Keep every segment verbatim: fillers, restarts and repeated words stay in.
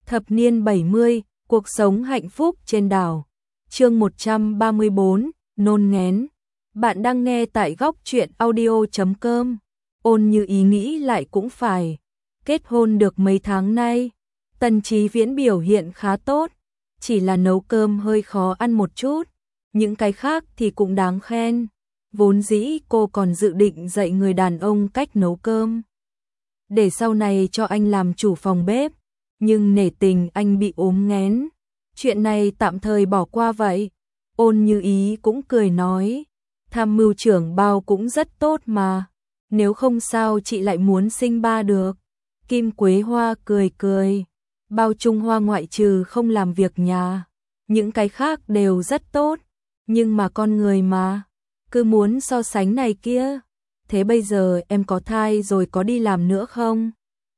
Thập niên bảy mươi, cuộc sống hạnh phúc trên đảo. Chương một trăm ba mươi bốn, nôn ngén. Bạn đang nghe tại góc truyện audio chấm com. Ôn Như Ý nghĩ lại cũng phải. Kết hôn được mấy tháng nay, Tần Chí Viễn biểu hiện khá tốt, chỉ là nấu cơm hơi khó ăn một chút, những cái khác thì cũng đáng khen. Vốn dĩ cô còn dự định dạy người đàn ông cách nấu cơm, để sau này cho anh làm chủ phòng bếp, nhưng nể tình anh bị ốm nghén, chuyện này tạm thời bỏ qua vậy. Ôn Như Ý cũng cười nói, tham mưu trưởng bao cũng rất tốt mà, nếu không sao chị lại muốn sinh ba được. Kim Quế Hoa cười cười, bao Trung Hoa ngoại trừ không làm việc nhà, những cái khác đều rất tốt, nhưng mà con người mà, cứ muốn so sánh này kia. Thế bây giờ em có thai rồi có đi làm nữa không?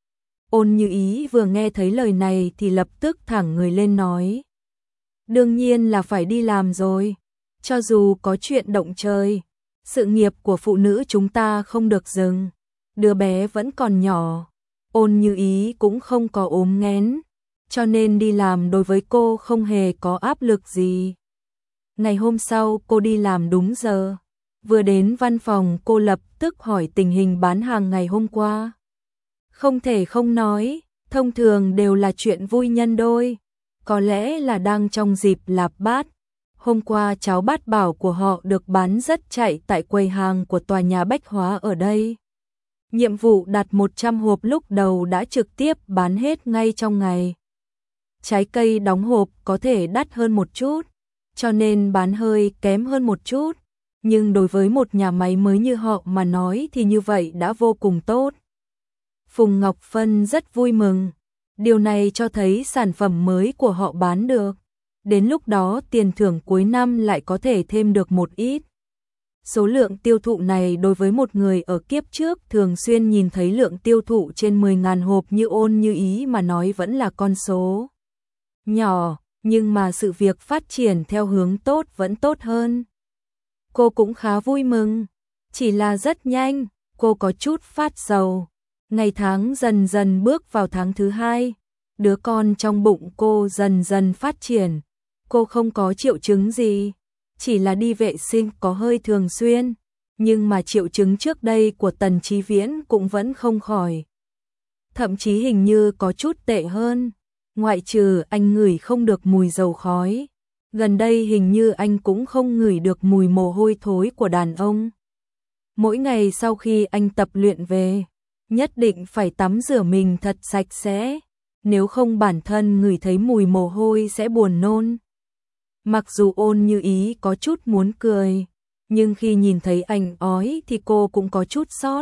Ôn Như Ý vừa nghe thấy lời này thì lập tức thẳng người lên nói, đương nhiên là phải đi làm rồi, cho dù có chuyện động trời, sự nghiệp của phụ nữ chúng ta không được dừng, đứa bé vẫn còn nhỏ. Ôn Như Ý cũng không có ốm nghén, cho nên đi làm đối với cô không hề có áp lực gì. Ngày hôm sau cô đi làm đúng giờ, vừa đến văn phòng cô lập tức hỏi tình hình bán hàng ngày hôm qua. Không thể không nói, thông thường đều là chuyện vui nhân đôi, có lẽ là đang trong dịp lạp bát. Hôm qua cháo bát bảo của họ được bán rất chạy tại quầy hàng của tòa nhà bách hóa ở đây. Nhiệm vụ đặt một trăm hộp lúc đầu đã trực tiếp bán hết ngay trong ngày. Trái cây đóng hộp có thể đắt hơn một chút, cho nên bán hơi kém hơn một chút, nhưng đối với một nhà máy mới như họ mà nói thì như vậy đã vô cùng tốt. Phùng Ngọc Phân rất vui mừng, điều này cho thấy sản phẩm mới của họ bán được, đến lúc đó tiền thưởng cuối năm lại có thể thêm được một ít. Số lượng tiêu thụ này đối với một người ở kiếp trước thường xuyên nhìn thấy lượng tiêu thụ trên mười nghìn hộp như Ôn Như Ý mà nói vẫn là con số nhỏ, nhưng mà sự việc phát triển theo hướng tốt vẫn tốt hơn. Cô cũng khá vui mừng, chỉ là rất nhanh, cô có chút phát sầu. Ngày tháng dần dần bước vào tháng thứ hai, đứa con trong bụng cô dần dần phát triển, cô không có triệu chứng gì, chỉ là đi vệ sinh có hơi thường xuyên, nhưng mà triệu chứng trước đây của Tần Chí Viễn cũng vẫn không khỏi. Thậm chí hình như có chút tệ hơn, ngoại trừ anh ngửi không được mùi dầu khói, gần đây hình như anh cũng không ngửi được mùi mồ hôi thối của đàn ông. Mỗi ngày sau khi anh tập luyện về, nhất định phải tắm rửa mình thật sạch sẽ, nếu không bản thân ngửi thấy mùi mồ hôi sẽ buồn nôn. Mặc dù Ôn Như Ý có chút muốn cười, nhưng khi nhìn thấy anh ói thì cô cũng có chút xót.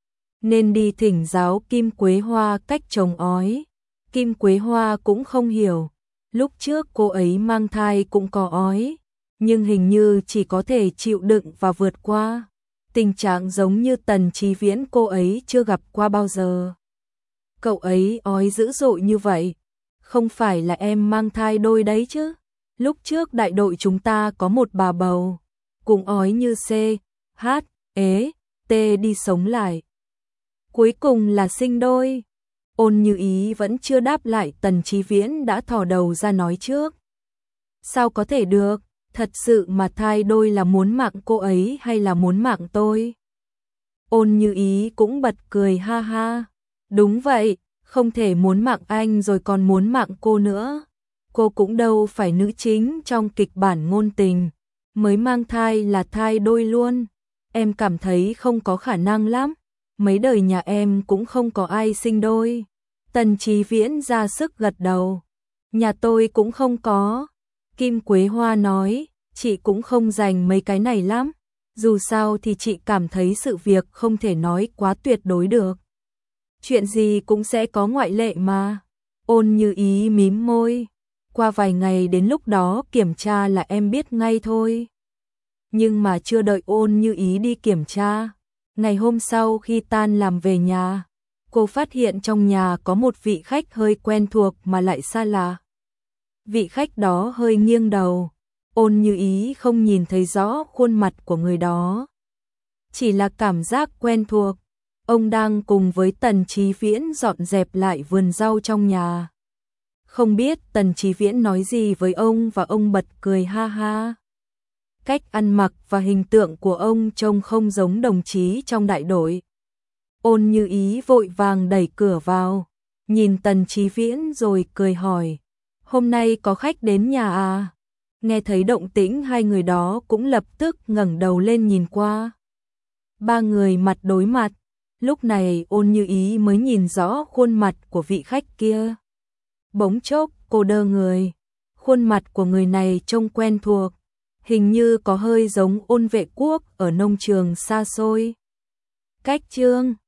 Nên đi thỉnh giáo Kim Quế Hoa cách trồng ói. Kim Quế Hoa cũng không hiểu, lúc trước cô ấy mang thai cũng có ói, nhưng hình như chỉ có thể chịu đựng và vượt qua. Tình trạng giống như Tần Chí Viễn cô ấy chưa gặp qua bao giờ. Cậu ấy ói dữ dội như vậy, không phải là em mang thai đôi đấy chứ? Lúc trước đại đội chúng ta có một bà bầu, cùng ói như C, H, ế, T đi sống lại. Cuối cùng là sinh đôi. Ôn Như Ý vẫn chưa đáp lại, Tần Chí Viễn đã thò đầu ra nói trước. Sao có thể được, thật sự mà thai đôi là muốn mạng cô ấy hay là muốn mạng tôi? Ôn Như Ý cũng bật cười ha ha. Đúng vậy, không thể muốn mạng anh rồi còn muốn mạng cô nữa. Cô cũng đâu phải nữ chính trong kịch bản ngôn tình, mới mang thai là thai đôi luôn. Em cảm thấy không có khả năng lắm, mấy đời nhà em cũng không có ai sinh đôi. Tần Chí Viễn ra sức gật đầu. Nhà tôi cũng không có. Kim Quế Hoa nói, chị cũng không dành mấy cái này lắm. Dù sao thì chị cảm thấy sự việc không thể nói quá tuyệt đối được. Chuyện gì cũng sẽ có ngoại lệ mà. Ôn Như Ý mím môi. Qua vài ngày đến lúc đó kiểm tra là em biết ngay thôi. Nhưng mà chưa đợi Ôn Như Ý đi kiểm tra, ngày hôm sau khi tan làm về nhà, cô phát hiện trong nhà có một vị khách hơi quen thuộc mà lại xa lạ. Vị khách đó hơi nghiêng đầu, Ôn Như Ý không nhìn thấy rõ khuôn mặt của người đó, chỉ là cảm giác quen thuộc. Ông đang cùng với Tần Chí Viễn dọn dẹp lại vườn rau trong nhà. Không biết Tần Chí Viễn nói gì với ông và ông bật cười ha ha. Cách ăn mặc và hình tượng của ông trông không giống đồng chí trong đại đội. Ôn Như Ý vội vàng đẩy cửa vào, nhìn Tần Chí Viễn rồi cười hỏi, hôm nay có khách đến nhà à? Nghe thấy động tĩnh hai người đó cũng lập tức ngẩng đầu lên nhìn qua. Ba người mặt đối mặt, lúc này Ôn Như Ý mới nhìn rõ khuôn mặt của vị khách kia. Bỗng chốc cô đơ người, khuôn mặt của người này trông quen thuộc, hình như có hơi giống Ôn Vệ Quốc ở nông trường xa xôi. Cách Trương